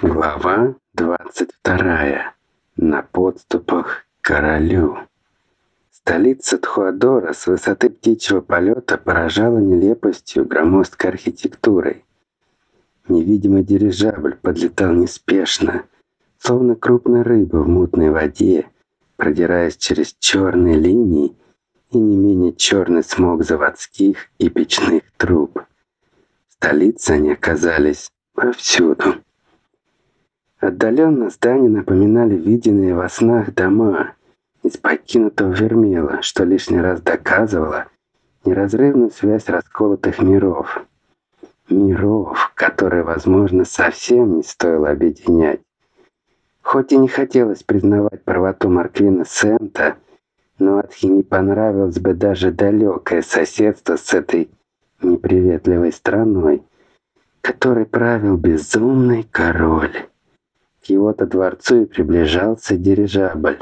Глава 22. На подступах к королю. Столица Тхуадора с высоты птичьего полета поражала нелепостью громоздкой архитектурой. Невидимый дирижабль подлетал неспешно, словно крупная рыба в мутной воде, продираясь через черные линии и не менее черный смог заводских и печных труб. В столице они оказались повсюду. Отдаленно здания напоминали виденные во снах дома из покинутого Вермела, что лишний раз доказывало неразрывную связь расколотых миров. Миров, которые, возможно, совсем не стоило объединять. Хоть и не хотелось признавать правоту Марквина Сента, но Атхи не понравилось бы даже далекое соседство с этой неприветливой страной, которой правил безумный король. К его-то дворцу и приближался дирижабль.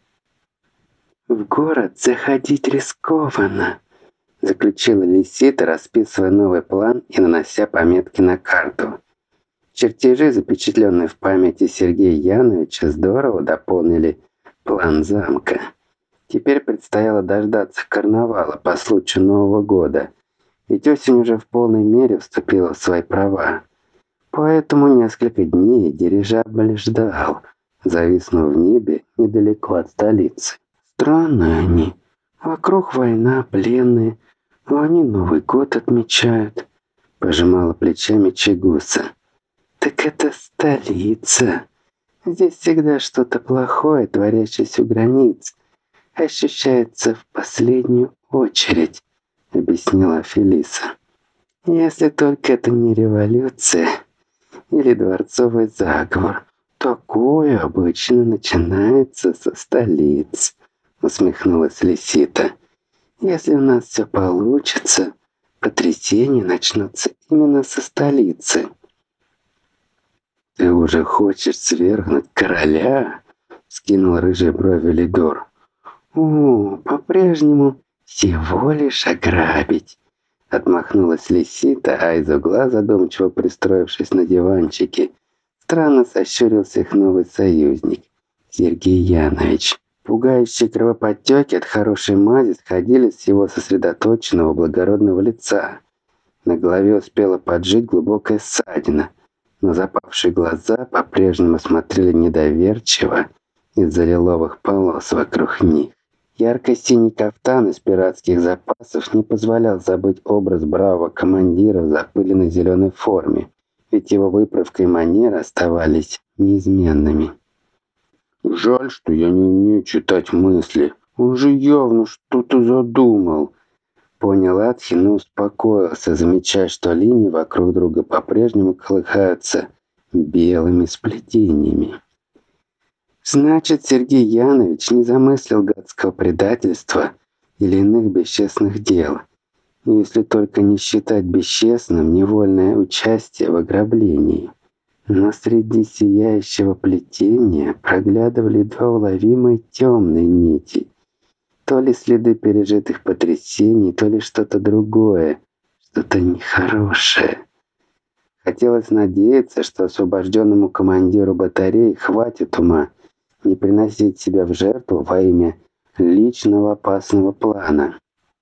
«В город заходить рискованно», — заключила Лисита, расписывая новый план и нанося пометки на карту. Чертежи, запечатленные в памяти Сергея Яновича, здорово дополнили план замка. Теперь предстояло дождаться карнавала по случаю Нового года, ведь осень уже в полной мере вступила в свои права. Поэтому несколько дней дирижабль ждал, зависнув в небе недалеко от столицы. Странные они. Вокруг война, пленные, а они Новый год отмечают. Пожимала плечами Чигуса. Так это столица. Здесь всегда что-то плохое, творящееся у границ, ощущается в последнюю очередь, объяснила Фелиса. Если только это не революция или дворцовый заговор. Такое обычно начинается со столиц, усмехнулась Лисита. Если у нас все получится, потрясения начнутся именно со столицы. Ты уже хочешь свергнуть короля? Скинул рыжие брови Лидор. О, по-прежнему всего лишь ограбить. Отмахнулась Лисита, а из угла, задумчиво пристроившись на диванчике, странно сощурился их новый союзник, Сергей Янович. Пугающие кровоподтеки от хорошей мази сходили с его сосредоточенного благородного лица. На голове успела поджить глубокая ссадина, но запавшие глаза по-прежнему смотрели недоверчиво из-за лиловых полос вокруг них. Ярко-синий кафтан из пиратских запасов не позволял забыть образ бравого командира в запыленной зеленой форме, ведь его выправка и манеры оставались неизменными. «Жаль, что я не умею читать мысли. Он же явно что-то задумал», — понял Атхи, но успокоился, замечая, что линии вокруг друга по-прежнему колыхаются белыми сплетениями. Значит, Сергей Янович не замыслил гадского предательства или иных бесчестных дел, если только не считать бесчестным невольное участие в ограблении. Но среди сияющего плетения проглядывали едва уловимые темные нити. То ли следы пережитых потрясений, то ли что-то другое, что-то нехорошее. Хотелось надеяться, что освобожденному командиру батареи хватит ума не приносить себя в жертву во имя личного опасного плана.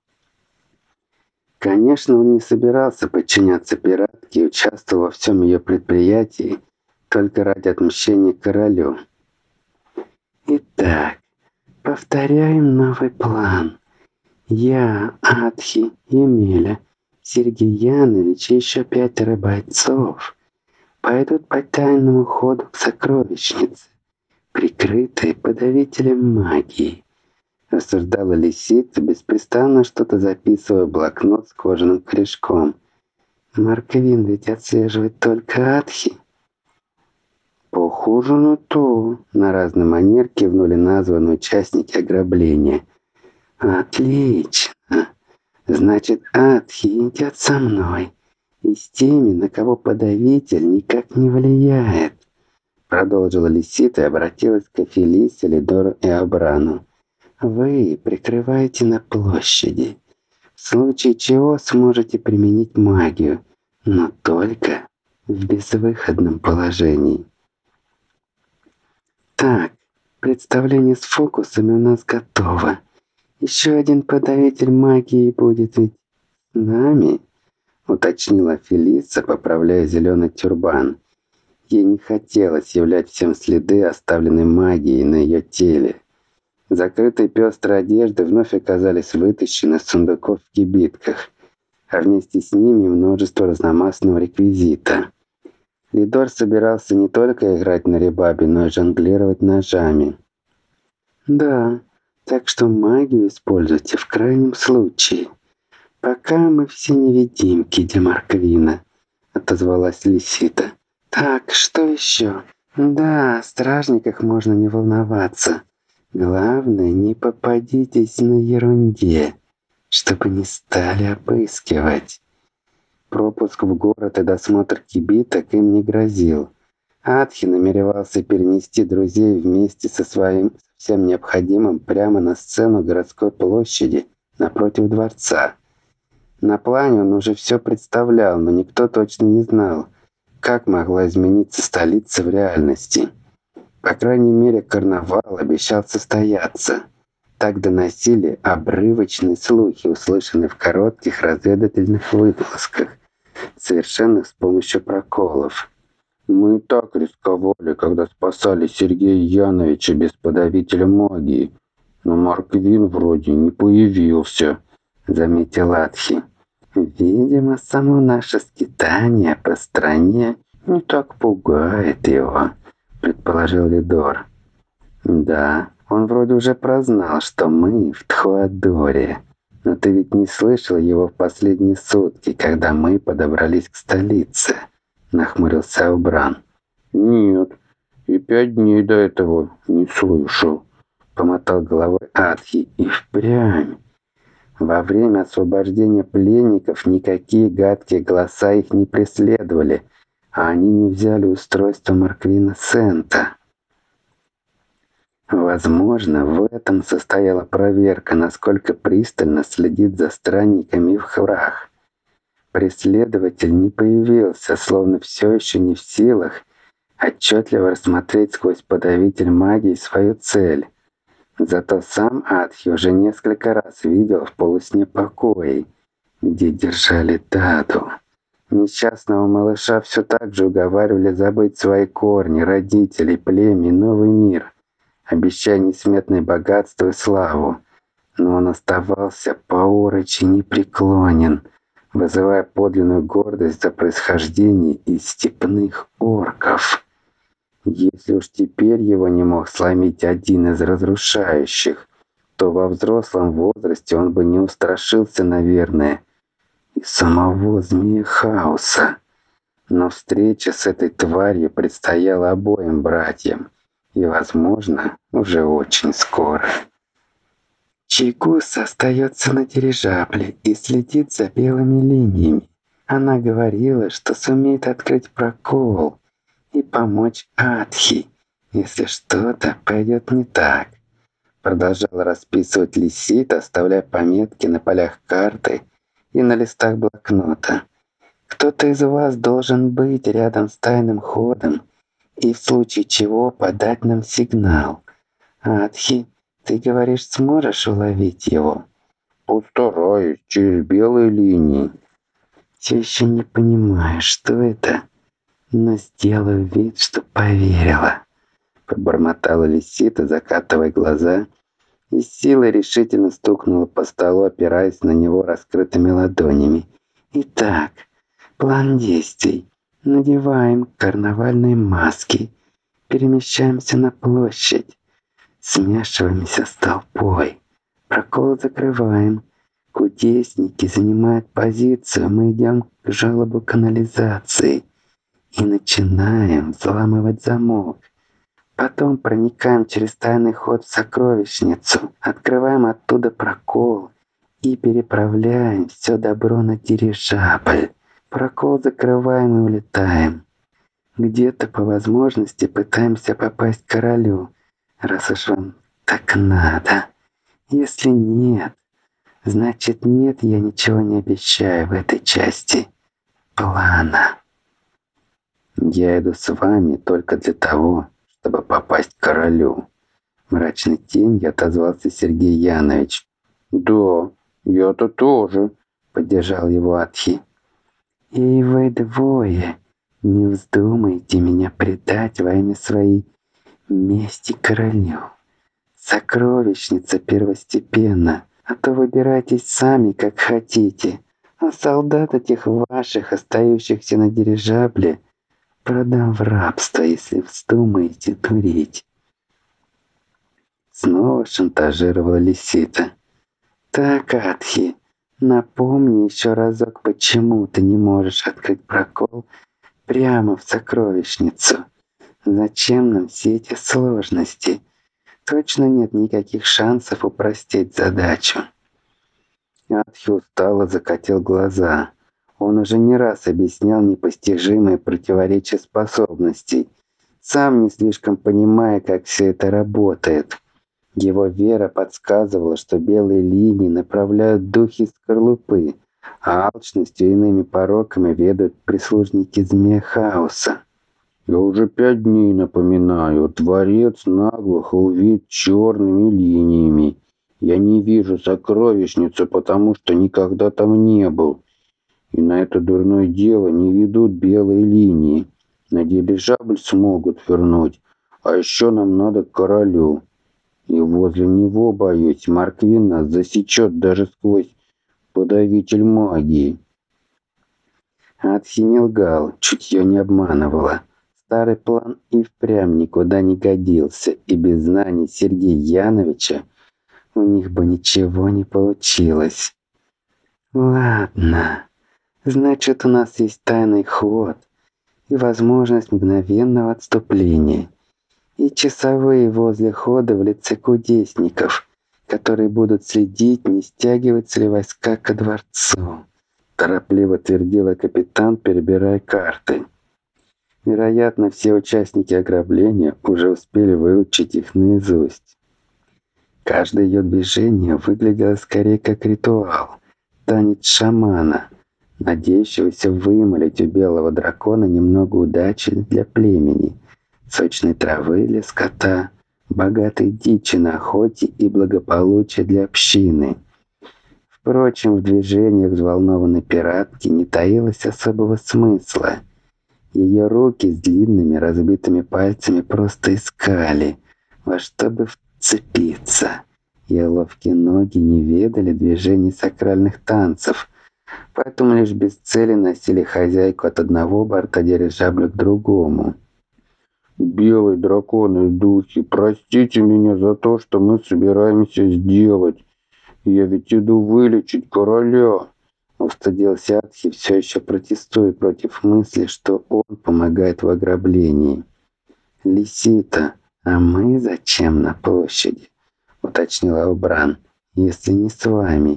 Конечно, он не собирался подчиняться пиратке и участвовал во всем ее предприятии только ради отмщения королю. Итак, повторяем новый план. Я, Атхи, Емеля, Сергей Янович и еще 5 бойцов пойдут по тайному ходу к сокровищнице, прикрытые подавителем магии, рассуждала Лисита, беспрестанно что-то записывая в блокнот с кожаным корешком. Марквин ведь отслеживает только Атхи. Похоже на то, на разный манер кивнули названные участники ограбления. Отлично. Значит, Атхи идет со мной и с теми, на кого подавитель никак не влияет. Продолжила Лисита и обратилась к Фелисе, Лидору и Абрану. Вы прикрываете на площади, в случае чего сможете применить магию, но только в безвыходном положении. Так, представление с фокусами у нас готово. Еще один подавитель магии будет ведь с нами?» Уточнила Фелиса, поправляя зеленый тюрбан. Ей не хотелось являть всем следы, оставленной магией на ее теле. Закрытые пестрые одежды вновь оказались вытащены из сундуков в кибитках, а вместе с ними множество разномастного реквизита. Лидор собирался не только играть на ребабе, но и жонглировать ножами. «Да, так что магию используйте в крайнем случае. Пока мы все невидимки для Марквина», — отозвалась Лисита. «Так, что еще? Да, о стражниках можно не волноваться. Главное, не попадитесь на ерунде, чтобы не стали обыскивать». Пропуск в город и досмотр кибиток им не грозил. Атхи намеревался перенести друзей вместе со всем необходимым прямо на сцену городской площади напротив дворца. На плане он уже все представлял, но никто точно не знал, как могла измениться столица в реальности. По крайней мере, карнавал обещал состояться. Так доносили обрывочные слухи, услышанные в коротких разведывательных вылазках, совершенных с помощью проколов. «Мы и так рисковали, когда спасали Сергея Яновича без подавителя магии, но Марквин вроде не появился», — заметил Атхи. «Видимо, само наше скитание по стране не так пугает его», — предположил Лидор. «Да, он вроде уже прознал, что мы в Тхуадоре. Но ты ведь не слышал его в последние сутки, когда мы подобрались к столице?» — нахмурился Аубран. «Нет, и 5 дней до этого не слышал», — помотал головой Атхи. «И впрямь. Во время освобождения пленников никакие гадкие голоса их не преследовали, а они не взяли устройство Марквина Сента». Возможно, в этом состояла проверка, насколько пристально следит за странниками в Хврах. Преследователь не появился, словно все еще не в силах отчетливо рассмотреть сквозь подавитель магии свою цель. Зато сам Атхи уже несколько раз видел в полусне покои, где держали Даду. Несчастного малыша все так же уговаривали забыть свои корни, родителей, племя и новый мир, обещая несметное богатство и славу. Но он оставался поорочи непреклонен, вызывая подлинную гордость за происхождение из степных орков. Если уж теперь его не мог сломить один из разрушающих, то во взрослом возрасте он бы не устрашился, наверное, и самого Змея Хаоса. Но встреча с этой тварью предстояла обоим братьям, и, возможно, уже очень скоро. Чайкус остается на дирижабле и следит за белыми линиями. Она говорила, что сумеет открыть прокол и помочь Атхи, если что-то пойдет не так. Продолжала расписывать Лисита, оставляя пометки на полях карты и на листах блокнота. Кто-то из вас должен быть рядом с тайным ходом и в случае чего подать нам сигнал. Атхи, ты говоришь, сможешь уловить его? Постараюсь, через белые линии. Все еще не понимаю, что это, но сделаю вид, что поверила. Пробормотала Лисита, закатывая глаза, и с силой решительно стукнула по столу, опираясь на него раскрытыми ладонями. Итак, план действий. Надеваем карнавальные маски, перемещаемся на площадь, смешиваемся с толпой, прокол закрываем. Кудесники занимают позицию, мы идем к желобу канализации и начинаем взламывать замок. Потом проникаем через тайный ход в сокровищницу, открываем оттуда прокол и переправляем все добро на дирижабль. Прокол закрываем и улетаем. Где-то по возможности пытаемся попасть к королю, раз уж вам так надо. Если нет, значит нет, я ничего не обещаю в этой части плана. Я иду с вами только для того, чтобы попасть к королю?» Мрачной тенью отозвался Сергей Янович. «Да, я-то тоже», — поддержал его Атхи. «И вы двое не вздумайте меня предать во имя своей мести королю. Сокровищница первостепенна, а то выбирайтесь сами, как хотите, а солдат этих ваших, остающихся на дирижабле, продам в рабство, если вздумаете дурить». Снова шантажировала Лисита. «Так, Атхи, напомни еще разок, почему ты не можешь открыть прокол прямо в сокровищницу. Зачем нам все эти сложности? Точно нет никаких шансов упростить задачу». Атхи устало закатил глаза. Он уже не раз объяснял непостижимые противоречия способностей, сам не слишком понимая, как все это работает. Его вера подсказывала, что белые линии направляют духи скорлупы, а алчностью и иными пороками ведут прислужники змея хаоса. «Я уже 5 дней напоминаю, дворец наглухо увит черными линиями. Я не вижу сокровищницу, потому что никогда там не был. И на это дурное дело не ведут белые линии. На дирижабль смогут вернуть, а еще нам надо к королю. И возле него, боюсь, Марквин нас засечет даже сквозь подавитель магии». Атхи не лгал, чутье не обманывало. Старый план и впрямь никуда не годился, и без знаний Сергея Яновича у них бы ничего не получилось. «Ладно, значит, у нас есть тайный ход и возможность мгновенного отступления, и часовые возле хода в лице кудесников, которые будут следить, не стягиваются ли войска ко дворцу», торопливо твердила капитан, перебирая карты. Вероятно, все участники ограбления уже успели выучить их наизусть. Каждое ее движение выглядело скорее как ритуал, танец шамана, надеющегося вымолить у белого дракона немного удачи для племени, сочной травы для скота, богатой дичи на охоте и благополучия для общины. Впрочем, в движениях взволнованной пиратки не таилось особого смысла. Ее руки с длинными разбитыми пальцами просто искали, во что бы вцепиться. Ее ловкие ноги не ведали движений сакральных танцев, поэтому лишь без цели носили хозяйку от одного борта дирижабля к другому. «Белые драконы и духи, простите меня за то, что мы собираемся сделать. Я ведь иду вылечить короля!» Устыдился Атхи, все еще протестуя против мысли, что он помогает в ограблении. «Лисита, а мы зачем на площади?» — уточнила Убран. «Если не с вами».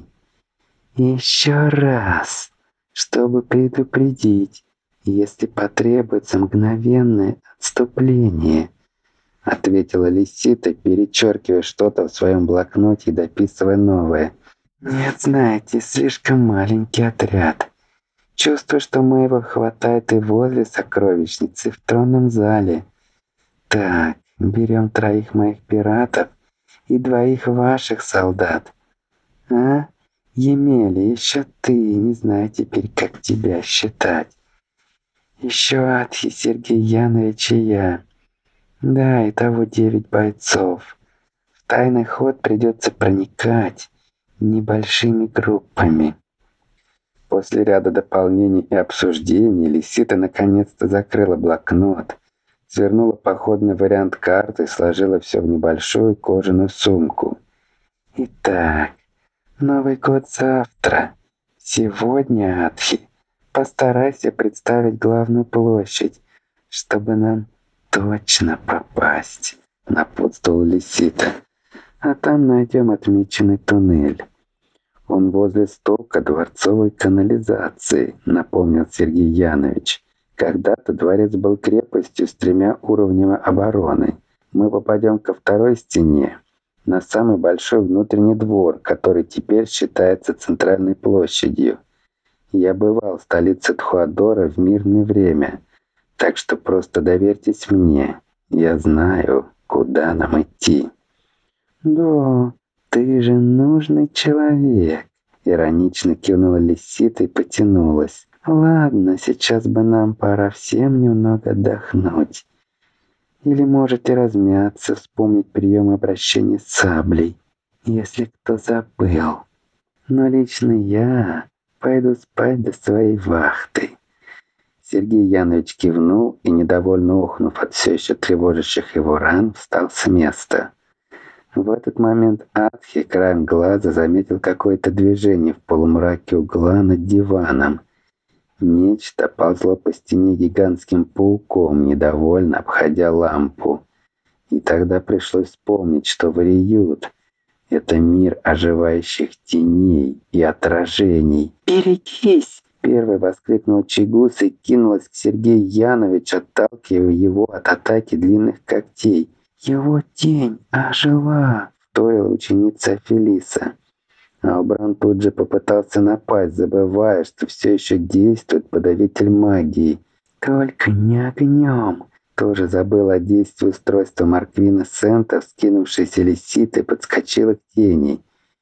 «Еще раз, чтобы предупредить, если потребуется мгновенное отступление», — ответила Лисита, перечеркивая что-то в своем блокноте и дописывая новое. «Нет, знаете, слишком маленький отряд. Чувствую, что моего хватает и возле сокровищницы, и в тронном зале. Так, берем 3 моих пиратов и 2 ваших солдат. А, Емеля, еще ты, не знаю теперь, как тебя считать. Еще Атхи, Сергей Янович и я. Да, итого 9 бойцов. В тайный ход придется проникать небольшими группами». После ряда дополнений и обсуждений Лисита наконец-то закрыла блокнот, свернула походный вариант карты и сложила все в небольшую кожаную сумку. «Итак, Новый год завтра. Сегодня, Атхи, постарайся представить главную площадь, чтобы нам точно попасть», — напутствовала Лисита. «А там найдем отмеченный туннель. Он возле стока дворцовой канализации», — напомнил Сергей Янович. «Когда-то дворец был крепостью с 3 уровнями обороны. Мы попадем ко второй стене, на самый большой внутренний двор, который теперь считается центральной площадью. Я бывал в столице Тхуадора в мирное время, так что просто доверьтесь мне. Я знаю, куда нам идти». «Да, ты же нужный человек», — иронично кивнула лисица и потянулась. «Ладно, сейчас бы нам пора всем немного отдохнуть. Или можете размяться, вспомнить прием обращения с саблей, если кто забыл. Но лично я пойду спать до своей вахты». Сергей Янович кивнул и, недовольно охнув от все еще тревожащих его ран, встал с места. В этот момент Атхи краем глаза заметил какое-то движение в полумраке угла над диваном. Нечто ползло по стене гигантским пауком, недовольно обходя лампу. И тогда пришлось вспомнить, что Вариют — это мир оживающих теней и отражений. «Берегись!» — первой воскликнул Чигус и кинулась к Сергею Яновичу, отталкивая его от атаки длинных когтей. «Его тень ожила!» — вторила ученица Фелиса. Албран тут же попытался напасть, забывая, что все еще действует подавитель магии. «Только не огнем!» Тоже забыла о действии устройства Марквина Сента, вскинувшейся лиситой, подскочила к тени.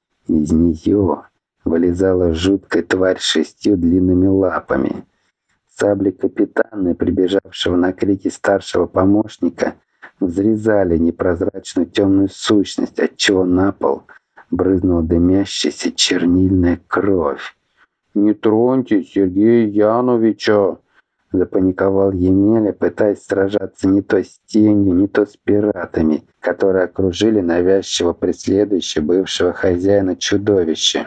Из нее вылезала жуткая тварь с 6 длинными лапами. Сабли капитана, прибежавшего на крики старшего помощника, взрезали непрозрачную темную сущность, отчего на пол брызнула дымящаяся чернильная кровь. «Не троньте Сергея Яновича!» — запаниковал Емеля, пытаясь сражаться не то с тенью, не то с пиратами, которые окружили навязчиво преследующего бывшего хозяина чудовища.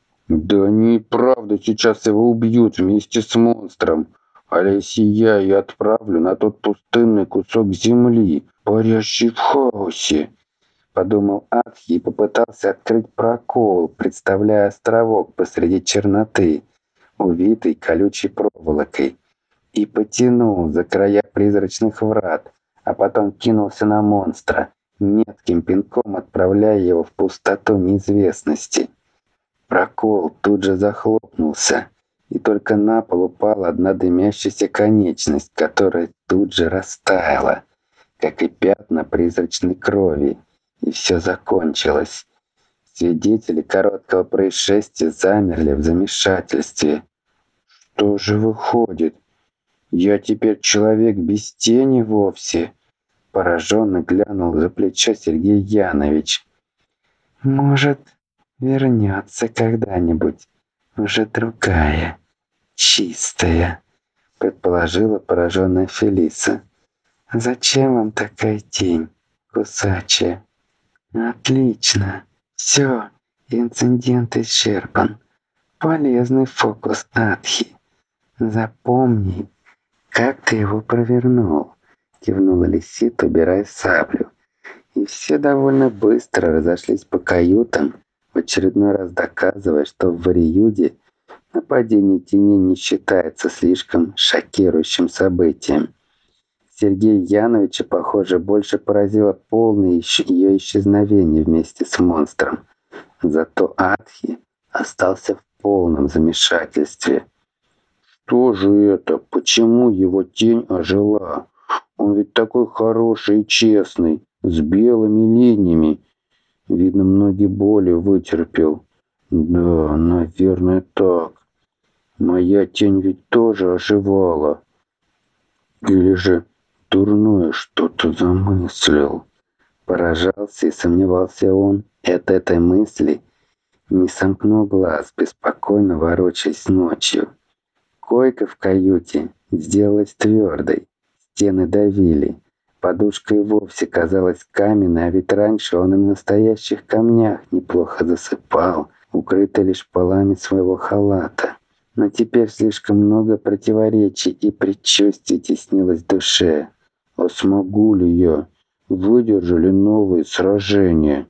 «Да они и правда сейчас его убьют вместе с монстром, а если я и отправлю на тот пустынный кусок земли, парящий в хаосе», — подумал Атхи и попытался открыть прокол, представляя островок посреди черноты, увитый колючей проволокой, и потянул за края призрачных врат, а потом кинулся на монстра, метким пинком отправляя его в пустоту неизвестности. Прокол тут же захлопнулся, и только на пол упала одна дымящаяся конечность, которая тут же растаяла, как и пятна призрачной крови, и все закончилось. Свидетели короткого происшествия замерли в замешательстве. «Что же выходит? Я теперь человек без тени вовсе?» Пораженно глянул за плечо Сергей Янович. «Может, вернется когда-нибудь уже другая, чистая», предположила пораженная Фелиса. «Зачем вам такая тень, кусачая?» «Отлично. Все, инцидент исчерпан. Полезный фокус, Атхи. Запомни, как ты его провернул», кивнула лисица, убирая саблю. И все довольно быстро разошлись по каютам, в очередной раз доказывая, что в Вариюде нападение теней не считается слишком шокирующим событием. Сергея Яновича, похоже, больше поразило полное ее исчезновение вместе с монстром. Зато Атхи остался в полном замешательстве. «Что же это? Почему его тень ожила? Он ведь такой хороший и честный, с белыми линиями. Видно, многие боли вытерпел. Да, наверное, так. Моя тень ведь тоже оживала. Или же дурное что-то замыслил?» Поражался и сомневался он от этой мысли, не сомкнул глаз, беспокойно ворочаясь ночью. Койка в каюте сделалась твердой, стены давили. Подушка и вовсе казалась каменной, а ведь раньше он и на настоящих камнях неплохо засыпал, укрытый лишь полами своего халата. Но теперь слишком много противоречий и предчувствий теснилось в душе. А смогу ли я? Выдержу ли новые сражения?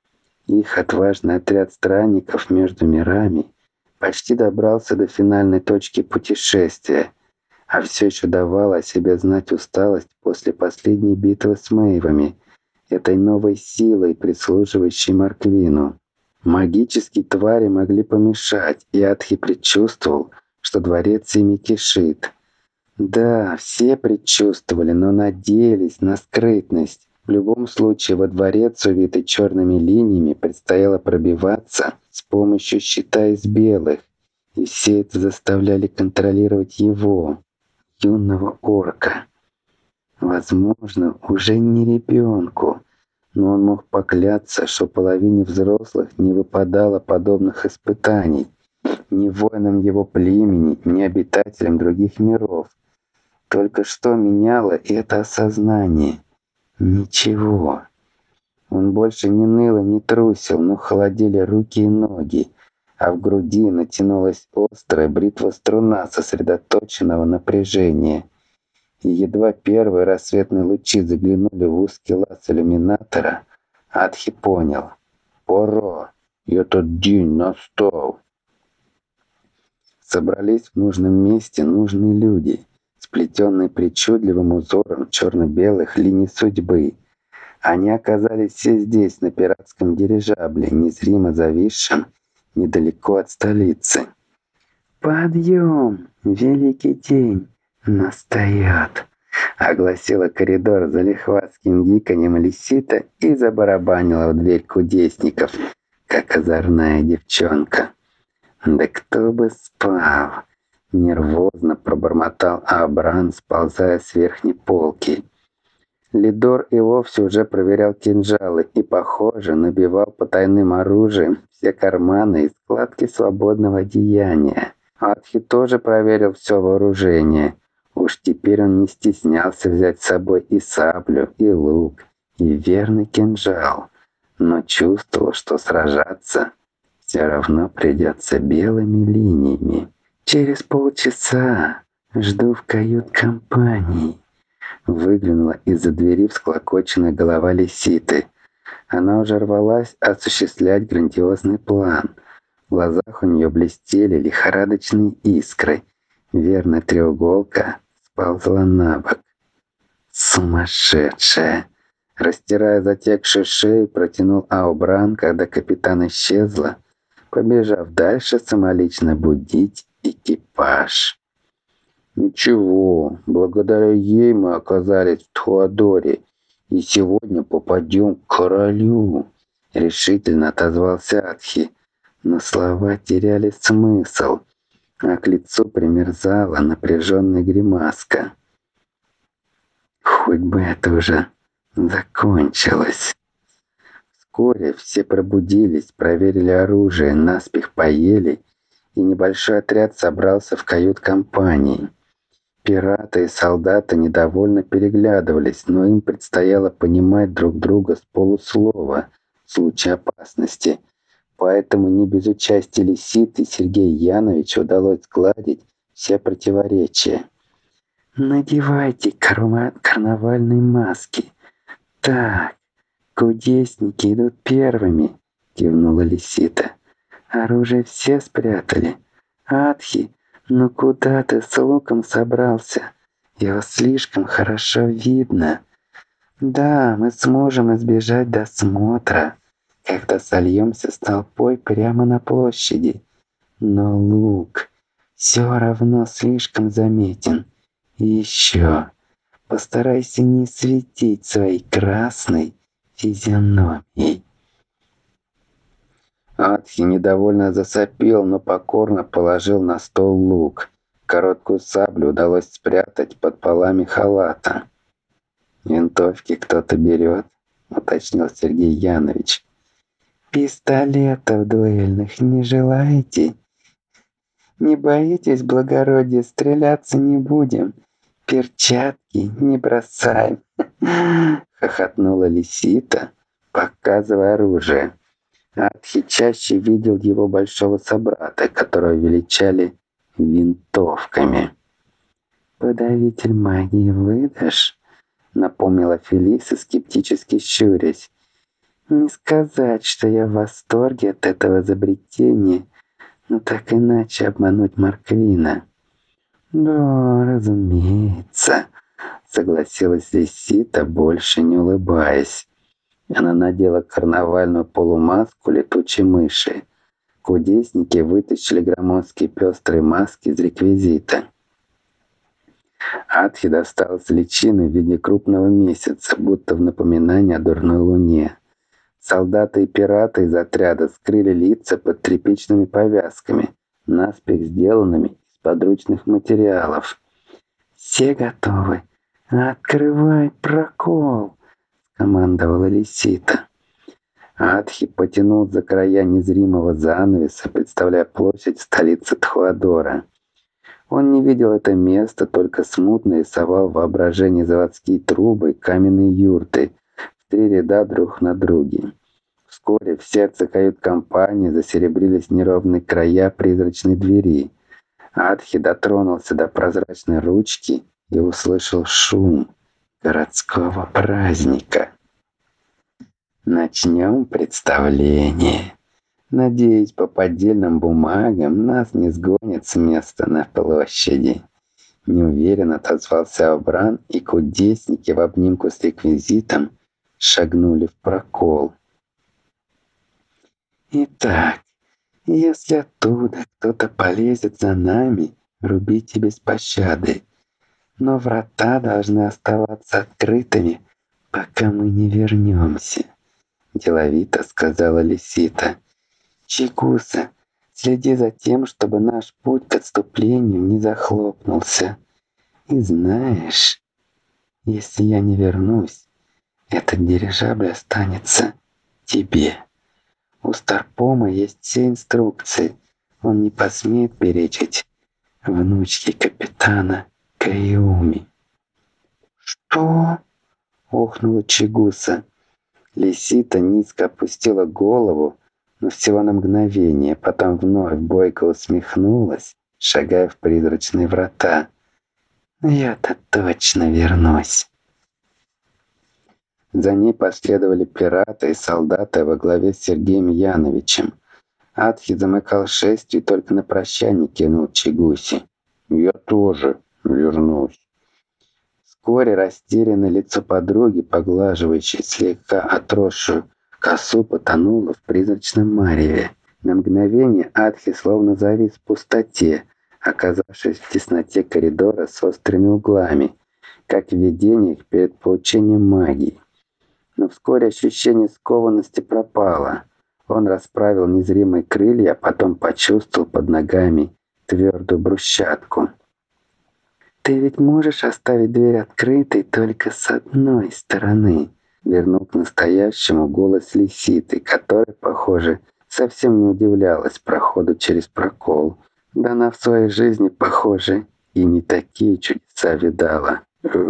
Их отважный отряд странников между мирами почти добрался до финальной точки путешествия, а все еще давала о себе знать усталость после последней битвы с Мэйвами, этой новой силой, прислуживающей Марквину. Магические твари могли помешать, и Атхи предчувствовал, что дворец ими кишит. Да, все предчувствовали, но надеялись на скрытность. В любом случае, во дворец, увитый черными линиями, предстояло пробиваться с помощью щита из белых. И все это заставляли контролировать его, юного орка. Возможно, уже не ребенку, но он мог поклясться, что половине взрослых не выпадало подобных испытаний. Ни воинам его племени, ни обитателям других миров. Только что меняло это осознание? Ничего. Он больше не ныл и не трусил, но холодели руки и ноги, а в груди натянулась острая бритва-струна сосредоточенного напряжения. И едва первые рассветные лучи заглянули в узкий лаз иллюминатора, Атхи понял: пора, этот день настал. Собрались в нужном месте нужные люди, сплетенные причудливым узором черно-белых линий судьбы. Они оказались все здесь, на пиратском дирижабле, незримо зависшем недалеко от столицы. «Подъем! Великий день настает!» — огласила коридор залихватским гиканьем Лисита и забарабанила в дверь кудесников, как озорная девчонка. «Да кто бы спал!» — нервозно пробормотал Абран, сползая с верхней полки. Лидор и вовсе уже проверял кинжалы и, похоже, набивал потайным оружием все карманы и складки свободного одеяния. Атхи тоже проверил все вооружение. Уж теперь он не стеснялся взять с собой и саблю, и лук, и верный кинжал, но чувствовал, что сражаться все равно придется белыми линиями. «Через полчаса жду в кают-компании». Выглянула из-за двери всклокоченная голова Лиситы. Она уже рвалась осуществлять грандиозный план. В глазах у нее блестели лихорадочные искры. Верная треуголка сползла на бок. «Сумасшедшая!» Растирая затекшую шею, протянул Аубран, когда капитан исчезла, побежав дальше самолично будить экипаж. «Ничего, благодаря ей мы оказались в Туадоре, и сегодня попадем к королю», — решительно отозвался Атхи. Но слова теряли смысл, а к лицу примерзала напряженная гримаска. Хоть бы это уже закончилось. Вскоре все пробудились, проверили оружие, наспех поели, и небольшой отряд собрался в кают-компании. Пираты и солдаты недовольно переглядывались, но им предстояло понимать друг друга с полуслова в случае опасности. Поэтому не без участия Лиситы Сергею Яновичу удалось сгладить все противоречия. «Надевайте карнавальные маски. Так, кудесники идут первыми», — кивнула Лисита. «Оружие все спрятали. Атхи, ну куда ты с луком собрался? Его слишком хорошо видно. Да, мы сможем избежать досмотра, когда сольемся с толпой прямо на площади. Но лук все равно слишком заметен. И еще, постарайся не светить своей красной физиономией». Атхи недовольно засопел, но покорно положил на стол лук. Короткую саблю удалось спрятать под полами халата. «Винтовки кто-то берет?» — уточнил Сергей Янович. «Пистолетов дуэльных не желаете? Не боитесь, благородие, стреляться не будем. Перчатки не бросаем», — хохотнула Лисита, показывая оружие. Атхи чаще видел его большого собрата, которого величали винтовками. «Подавитель магии выдашь?» — напомнила Фелиса, скептически щурясь. «Не сказать, что я в восторге от этого изобретения, но так иначе обмануть Марквина». «Да, разумеется», — согласилась Лисита, больше не улыбаясь. Она надела карнавальную полумаску летучей мыши. Кудесники вытащили громоздкие пестрые маски из реквизита. Атхи достал с личины в виде крупного месяца, будто в напоминание о дурной луне. Солдаты и пираты из отряда скрыли лица под тряпичными повязками, наспех сделанными из подручных материалов. «Все готовы? Открывай прокол!» — командовала Лисита. Атхи потянул за края незримого занавеса, представляя площадь столицы Тхуадора. Он не видел это место, только смутно рисовал в воображении заводские трубы и каменные юрты в 3 ряда друг на друге. Вскоре в сердце кают-компании засеребрились неровные края призрачной двери. Атхи дотронулся до прозрачной ручки и услышал шум городского праздника. «Начнем представление. Надеюсь, по поддельным бумагам нас не сгонят с места на площади». Неуверенно отозвался Обран, и кудесники в обнимку с реквизитом шагнули в прокол. «Итак, если оттуда кто-то полезет за нами, рубите без пощады. Но врата должны оставаться открытыми, пока мы не вернемся», — деловито сказала Лисита. «Чигуса, следи за тем, чтобы наш путь к отступлению не захлопнулся. И знаешь, если я не вернусь, этот дирижабль останется тебе. У Старпома есть все инструкции. Он не посмеет перечить внучке капитана Кайуми». «Что?» — охнула Чигуса. Лисита низко опустила голову, но всего на мгновение, потом вновь бойко усмехнулась, шагая в призрачные врата. «Я-то точно вернусь». За ней последовали пираты и солдаты во главе с Сергеем Яновичем. Атхи замыкал шествие и только на прощание кинул Чигуси: «Я тоже вернусь». Вскоре растерянное лицо подруги, поглаживающей слегка отросшую косу, потонуло в призрачном мареве. На мгновение Атхи словно завис в пустоте, оказавшись в тесноте коридора с острыми углами, как в видениях перед получением магии. Но вскоре ощущение скованности пропало. Он расправил незримые крылья, а потом почувствовал под ногами твердую брусчатку. «Ты ведь можешь оставить дверь открытой только с одной стороны», — вернул к настоящему голос Лиситы, которая, похоже, совсем не удивлялась проходу через прокол. Да она в своей жизни, похоже, и не такие чудеса видала.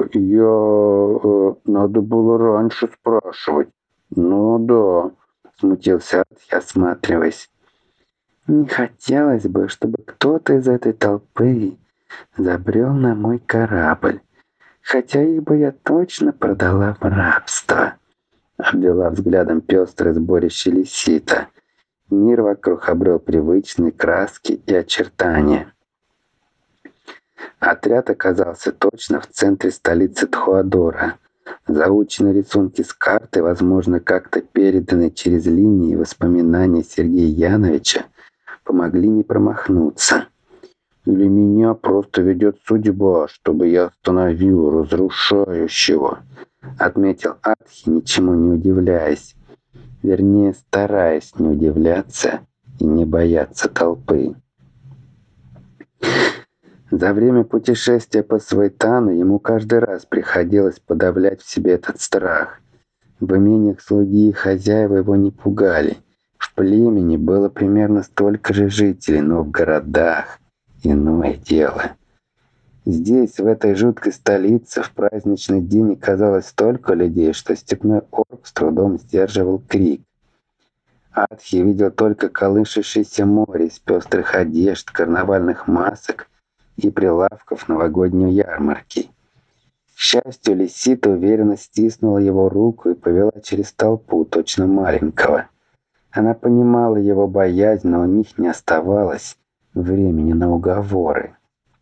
Надо было раньше спрашивать». «Ну да», — смутился Атхи, осматриваясь. «Не хотелось бы, чтобы кто-то из этой толпы забрел на мой корабль, хотя их бы я точно продала в рабство», — обвела взглядом пестрое сборище Лисита. Мир вокруг обрел привычные краски и очертания. Отряд оказался точно в центре столицы Тхуадора. Заученные рисунки с карты, возможно, как-то переданные через линии воспоминаний Сергея Яновича, помогли не промахнуться. «Или меня просто ведет судьба, чтобы я остановил разрушающего», — отметил Атхи, ничему не удивляясь. Вернее, стараясь не удивляться и не бояться толпы. За время путешествия по Свейтану ему каждый раз приходилось подавлять в себе этот страх. В имениях слуги и хозяева его не пугали. В племени было примерно столько же жителей, но в городах иное дело. Здесь, в этой жуткой столице, в праздничный день оказалось столько людей, что степной орк с трудом сдерживал крик. Атхи видел только колышущееся море из пестрых одежд, карнавальных масок и прилавков новогодней ярмарки. К счастью, Лисита уверенно стиснула его руку и повела через толпу, точно маленького. Она понимала его боязнь, но у них не оставалось времени на уговоры.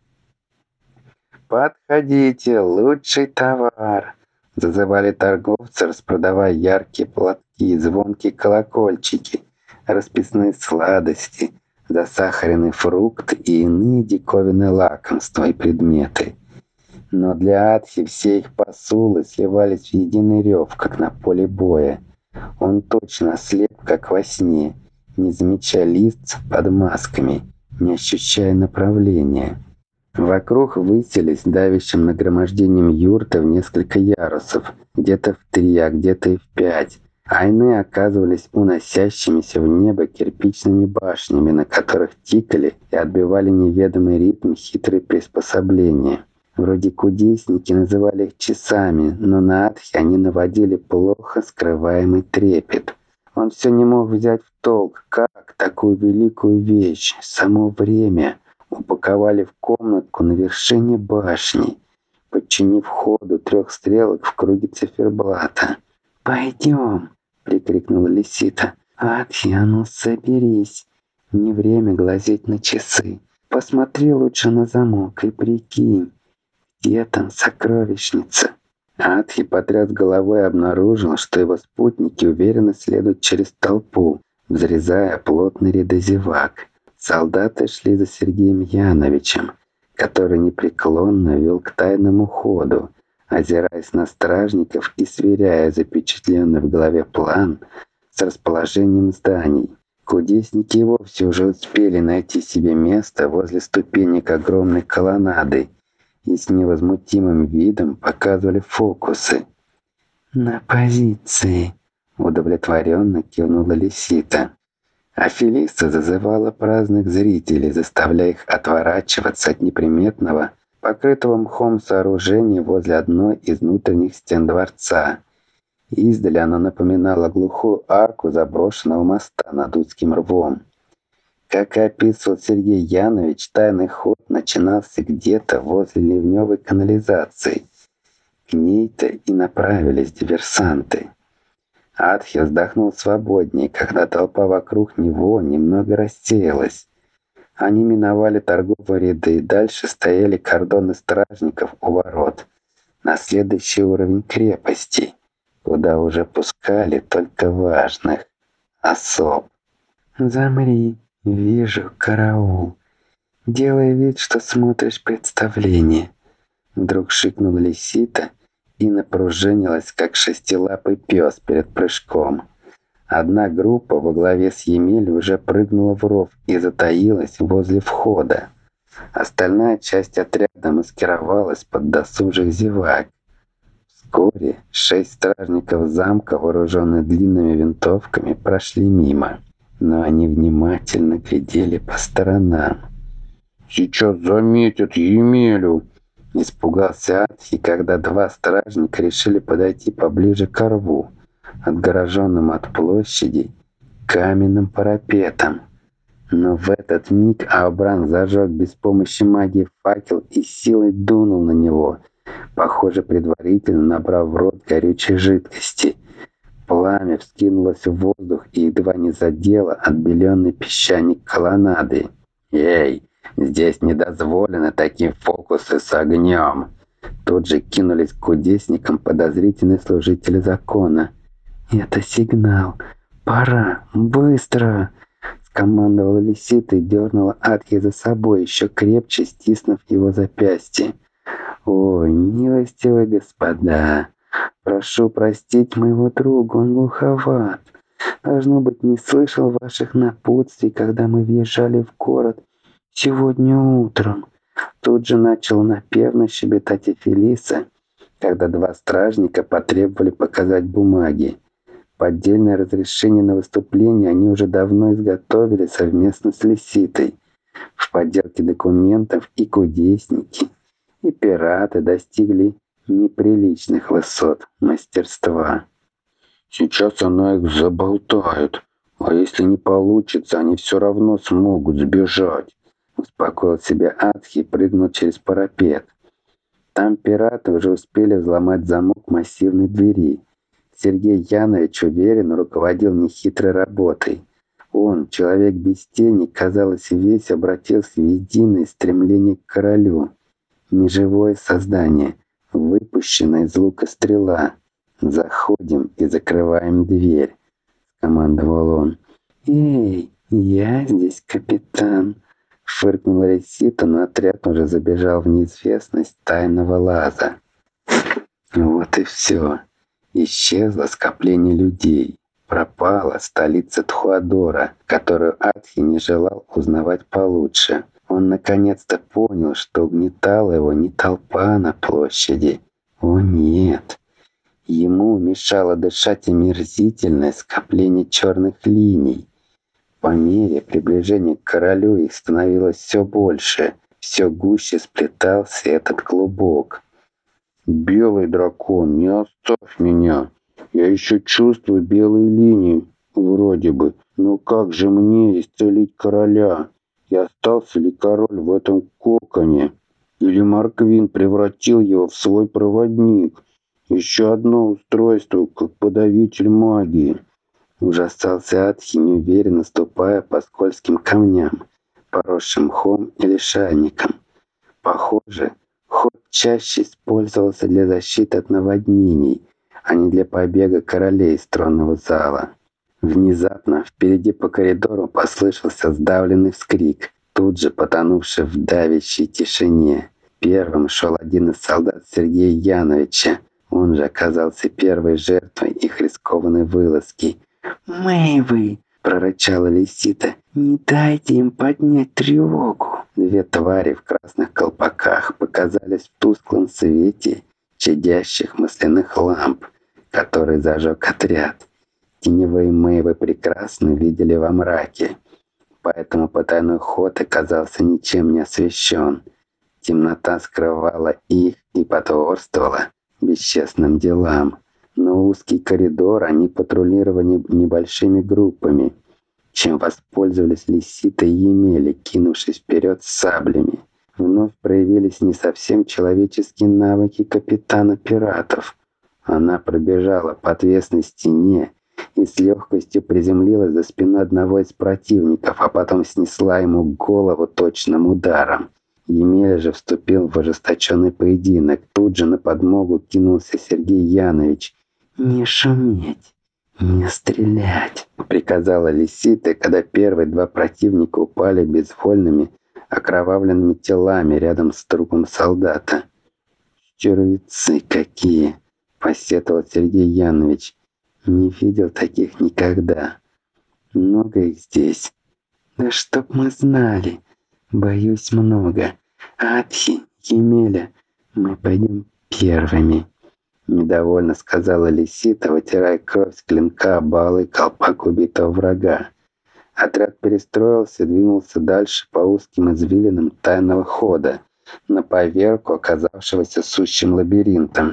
«Подходите, лучший товар!» — зазывали торговцы, распродавая яркие платки, звонкие колокольчики, расписные сладости, засахаренные фрукты и иные диковинные лакомства и предметы. Но для Атхи все их посулы сливались в единый рев, как на поле боя. Он точно слеп, как во сне, не замечая лиц под масками, не ощущая направления. Вокруг высились давящим нагромождением юрты в несколько ярусов, где-то в 3, а где-то и в 5. А иные оказывались уносящимися в небо кирпичными башнями, на которых тикали и отбивали неведомый ритм хитрые приспособления. Вроде кудесники называли их часами, но на Атхе они наводили плохо скрываемый трепет. Он все не мог взять в толк, как такую великую вещь, само время, упаковали в комнатку на вершине башни, подчинив ходу 3 стрелок в круге циферблата. «Пойдем!» — прикрикнула Лисита. «Атхи, а ну соберись! Не время глазеть на часы. Посмотри лучше на замок и прикинь, где там сокровищница?» Атхи потряс головой и обнаружил, что его спутники уверенно следуют через толпу, взрезая плотные ряды зевак. Солдаты шли за Сергеем Яновичем, который непреклонно вел к тайному ходу, озираясь на стражников и сверяя запечатленный в голове план с расположением зданий. Кудесники и вовсе уже успели найти себе место возле ступенек огромной колоннады и с невозмутимым видом показывали фокусы. «На позиции!» — удовлетворенно кивнула Лисита. А Фелиса зазывала праздных зрителей, заставляя их отворачиваться от неприметного, покрытого мхом сооружения возле одной из внутренних стен дворца. Издали она напоминала глухую арку заброшенного моста над узким рвом. Как и описывал Сергей Янович, тайный ход начинался где-то возле ливневой канализации. К ней-то и направились диверсанты. Атхи вздохнул свободнее, когда толпа вокруг него немного рассеялась. Они миновали торговые ряды, и дальше стояли кордоны стражников у ворот, на следующий уровень крепости, куда уже пускали только важных особ. «Замри, вижу караул. Делай вид, что смотришь представление», — вдруг шикнула Лисита и напружинилась, как шестилапый пес перед прыжком. Одна группа во главе с Емелей уже прыгнула в ров и затаилась возле входа. Остальная часть отряда маскировалась под досужих зевак. Вскоре 6 стражников замка, вооруженные длинными винтовками, прошли мимо, но они внимательно глядели по сторонам. «Сейчас заметят Емелю!» Испугался Атхи, когда 2 стражника решили подойти поближе к рву, отгороженным от площади каменным парапетом. Но в этот миг Аубран зажег без помощи магии факел и силой дунул на него, похоже, предварительно набрав в рот горючей жидкости. Пламя вскинулось в воздух и едва не задело отбеленный песчаник колоннады. «Эй, здесь не дозволены такие фокусы с огнем!» Тут же кинулись к кудесникам подозрительные служители закона. «Это сигнал! Пора! Быстро!» Скомандовала Лисита и дернула Атхи за собой, еще крепче стиснув его запястье. «Ой, милостивые господа, прошу простить моего друга, он глуховат. Должно быть, не слышал ваших напутствий, когда мы въезжали в город сегодня утром». Тут же начал напевно щебетать и Фелиса, когда 2 стражника потребовали показать бумаги. Поддельное разрешение на выступление они уже давно изготовили совместно с Лиситой. В подделке документов и кудесники, и пираты достигли неприличных высот мастерства. «Сейчас она их заболтает, а если не получится, они все равно смогут сбежать», — успокоил себя Атхи и прыгнул через парапет. Там пираты уже успели взломать замок массивной двери. Сергей Янович уверенно руководил нехитрой работой. Он, человек без тени, казалось, весь обратился в единое стремление к королю. Неживое создание, выпущенное из лука стрела. «Заходим и закрываем дверь», — командовал он. «Эй, я здесь капитан», — Фыркнула Лисита, но отряд уже забежал в неизвестность тайного лаза. Вот и все. Исчезло скопление людей. Пропала столица Тхуадора, которую Атхи не желал узнавать получше. Он наконец-то понял, что угнетала его не толпа на площади. О нет! Ему мешало дышать омерзительное скопление черных линий. По мере приближения к королю их становилось все больше, все гуще сплетался этот клубок. «Белый дракон, не оставь меня! Я еще чувствую белые линии, вроде бы. Но как же мне исцелить короля? И остался ли король в этом коконе? Или Марквин превратил его в свой проводник? Еще одно устройство, как подавитель магии». Ужасался Атхи, неуверенно ступая по скользким камням, поросшим мхом и лишайником. Похоже, ход чаще использовался для защиты от наводнений, а не для побега королей из тронного зала. Внезапно впереди по коридору послышался сдавленный вскрик, тут же потонувший в давящей тишине. Первым шел один из солдат Сергея Яновича. Он же оказался первой жертвой их рискованной вылазки. «Мэйвы!» — прорычала Лисита. «Не дайте им поднять тревогу!» Две твари в красных колпаках показались в тусклом свете чадящих масляных ламп, который зажег отряд. Теневые Мэйвы прекрасно видели во мраке, поэтому потайной ход оказался ничем не освещен. Темнота скрывала их и потворствовала бесчестным делам. Но узкий коридор они патрулировали небольшими группами, чем воспользовались Лисита и Емеля, кинувшись вперед с саблями. Вновь проявились не совсем человеческие навыки капитана пиратов. Она пробежала по отвесной стене и с легкостью приземлилась за спину одного из противников, а потом снесла ему голову точным ударом. Емеля же вступил в ожесточенный поединок. Тут же на подмогу кинулся Сергей Янович. «Не шуметь, не стрелять», — приказала Лисита, когда первые два противника упали безвольными, окровавленными телами рядом с трупом солдата. «Стервецы какие!» — посетовал Сергей Янович. «Не видел таких никогда. Много их здесь». «Да чтоб мы знали. Боюсь, много. Атхи, Емеля, мы пойдем первыми», — недовольно сказала Лисита, вытирая кровь с клинка об алый колпак убитого врага. Отряд перестроился и двинулся дальше по узким извилинам тайного хода, на поверку оказавшегося сущим лабиринтом.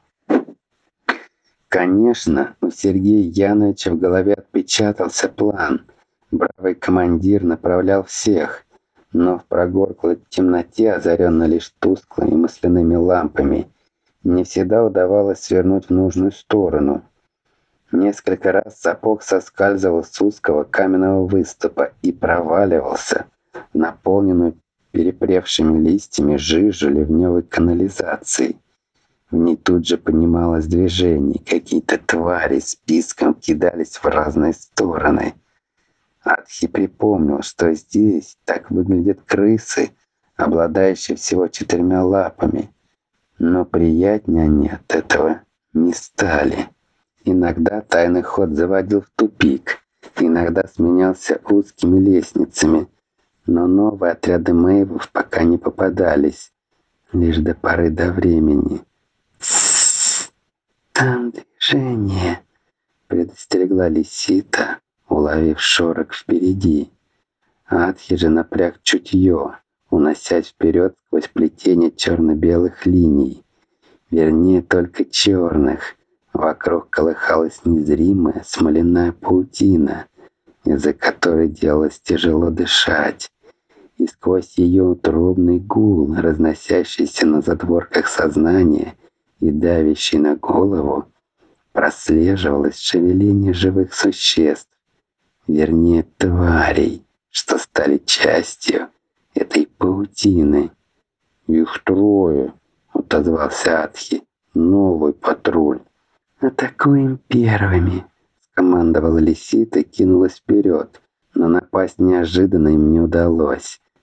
Конечно, у Сергея Яновича в голове отпечатался план. Бравый командир направлял всех, но в прогорклой темноте, озаренной лишь тусклыми масляными лампами, не всегда удавалось свернуть в нужную сторону. Несколько раз сапог соскальзывал с узкого каменного выступа и проваливался в наполненную перепревшими листьями жижу ливневой канализации. В ней тут же понималось движение, какие-то твари с писком кидались в разные стороны. Атхи припомнил, что здесь так выглядят крысы, обладающие всего 4 лапами. Но приятнее они от этого не стали. Иногда тайный ход заводил в тупик, иногда сменялся узкими лестницами, но новые отряды Мэйвов пока не попадались, лишь до поры до времени. «Тссс! Там движение!» — предостерегла Лисита, уловив шорох впереди. Атхи же напряг чутье, уносясь вперед сквозь плетение черно-белых линий. Вернее, только черных. Вокруг колыхалась незримая смоляная паутина, из-за которой делалось тяжело дышать. И сквозь ее утробный гул, разносящийся на задворках сознания и давящий на голову, прослеживалось шевеление живых существ, вернее, тварей, что стали частью этой паутины. «Их 3», — отозвался Атхи. «Новый патруль». «Атакуем первыми», — скомандовала Лисита и кинулась вперед, но напасть неожиданно им не удалось.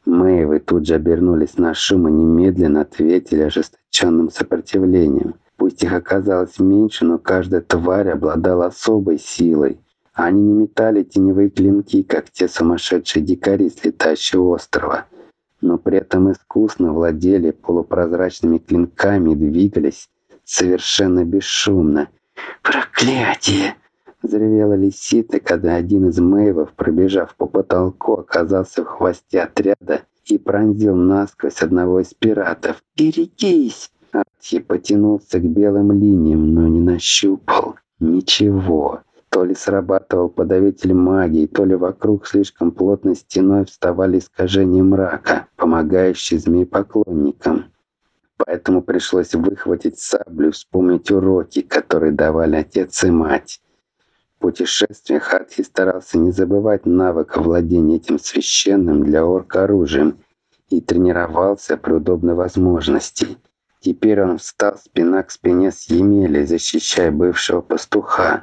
Мэйвы тут же обернулись на шум и немедленно ответили ожесточенным сопротивлением. Пусть их оказалось меньше, но каждая тварь обладала особой силой. Они не метали теневые клинки, как те сумасшедшие дикари с летающего острова, но при этом искусно владели полупрозрачными клинками и двигались совершенно бесшумно. «Проклятие!» — взревела Лисита, когда один из мэйвов, пробежав по потолку, оказался в хвосте отряда и пронзил насквозь одного из пиратов. «Берегись!» Артхи потянулся к белым линиям, но не нащупал ничего. То ли срабатывал подавитель магии, то ли вокруг слишком плотной стеной вставали искажения мрака, помогающие змеепоклонникам. Поэтому пришлось выхватить саблю и вспомнить уроки, которые давали отец и мать. В путешествиях Артхи старался не забывать навыка владения этим священным для орка оружием и тренировался при удобной возможности. Теперь он встал спина к спине с Емелей, защищая бывшего пастуха.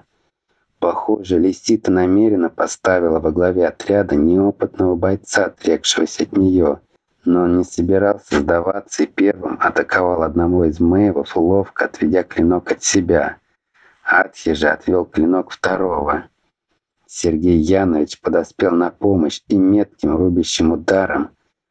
Похоже, Лисита намеренно поставила во главе отряда неопытного бойца, отрекшегося от нее. Но он не собирался сдаваться и первым атаковал одного из мэйвов, ловко отведя клинок от себя. Артхи же отвел клинок второго. Сергей Янович подоспел на помощь и метким рубящим ударом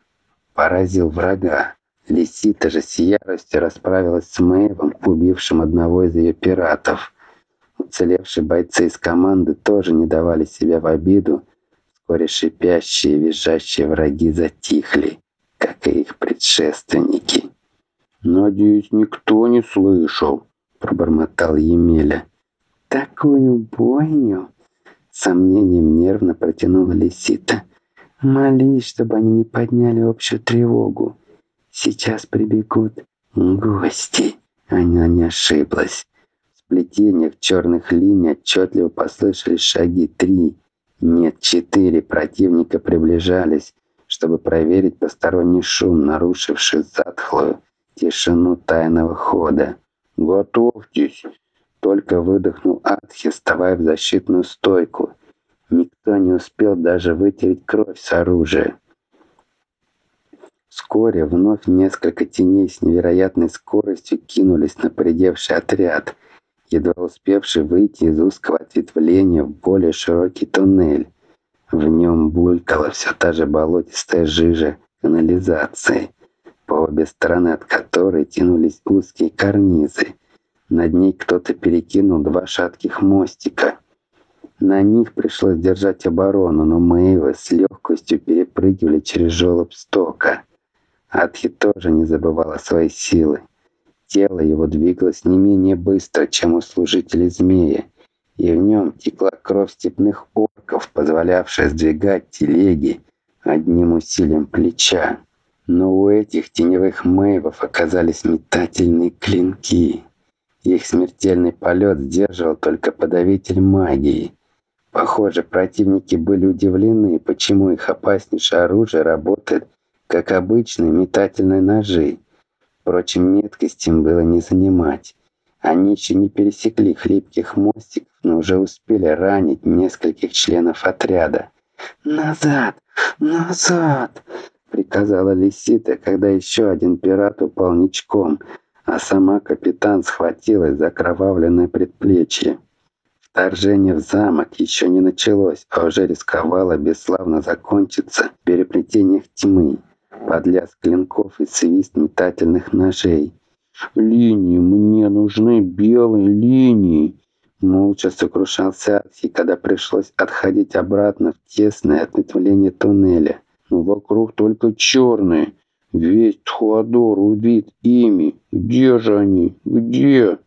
поразил врага. Лисита же с яростью расправилась с мэйвом, убившим одного из ее пиратов. Уцелевшие бойцы из команды тоже не давали себя в обиду. Вскоре шипящие и визжащие враги затихли, как и их предшественники. «Надеюсь, никто не слышал», — пробормотал Емеля. «Такую бойню?» — с сомнением нервно протянула Лисита. «Молись, чтобы они не подняли общую тревогу. Сейчас прибегут гости». Она не ошиблась. В сплетениях черных линий отчетливо послышались шаги. 3, нет, 4 противника приближались, чтобы проверить посторонний шум, нарушивший затхлую тишину тайного хода. «Готовьтесь!» — только выдохнул Артхи, вставая в защитную стойку. Никто не успел даже вытереть кровь с оружия. Вскоре вновь несколько теней с невероятной скоростью кинулись на поредевший отряд, едва успевший выйти из узкого ответвления в более широкий туннель. В нем булькала все та же болотистая жижа канализации, по обе стороны от которой тянулись узкие карнизы. Над ней кто-то перекинул 2 шатких мостика. На них пришлось держать оборону, но мэйвы с легкостью перепрыгивали через желоб стока. Артхи тоже не забывал о своей силе. Тело его двигалось не менее быстро, чем у служителей змея, и в нем текла кровь степных орков, позволявшая сдвигать телеги одним усилием плеча. Но у этих теневых мэйвов оказались метательные клинки. Их смертельный полет сдерживал только подавитель магии. Похоже, противники были удивлены, почему их опаснейшее оружие работает, как обычные метательные ножи. Впрочем, меткость им было не занимать. Они еще не пересекли хлипких мостиков, но уже успели ранить нескольких членов отряда. «Назад! Назад!» — приказала Лисита, когда еще один пират упал ничком, а сама капитан схватилась за окровавленное предплечье. Вторжение в замок еще не началось, а уже рисковало бесславно закончиться в переплетениях тьмы, под лязг клинков и свист метательных ножей. «Линии, мне нужны белые линии!» Молча сокрушался Артхи, когда пришлось отходить обратно в тесное ответвление туннеля. «Но вокруг только черные. Весь Тхуадор убит ими. Где же они? Где?»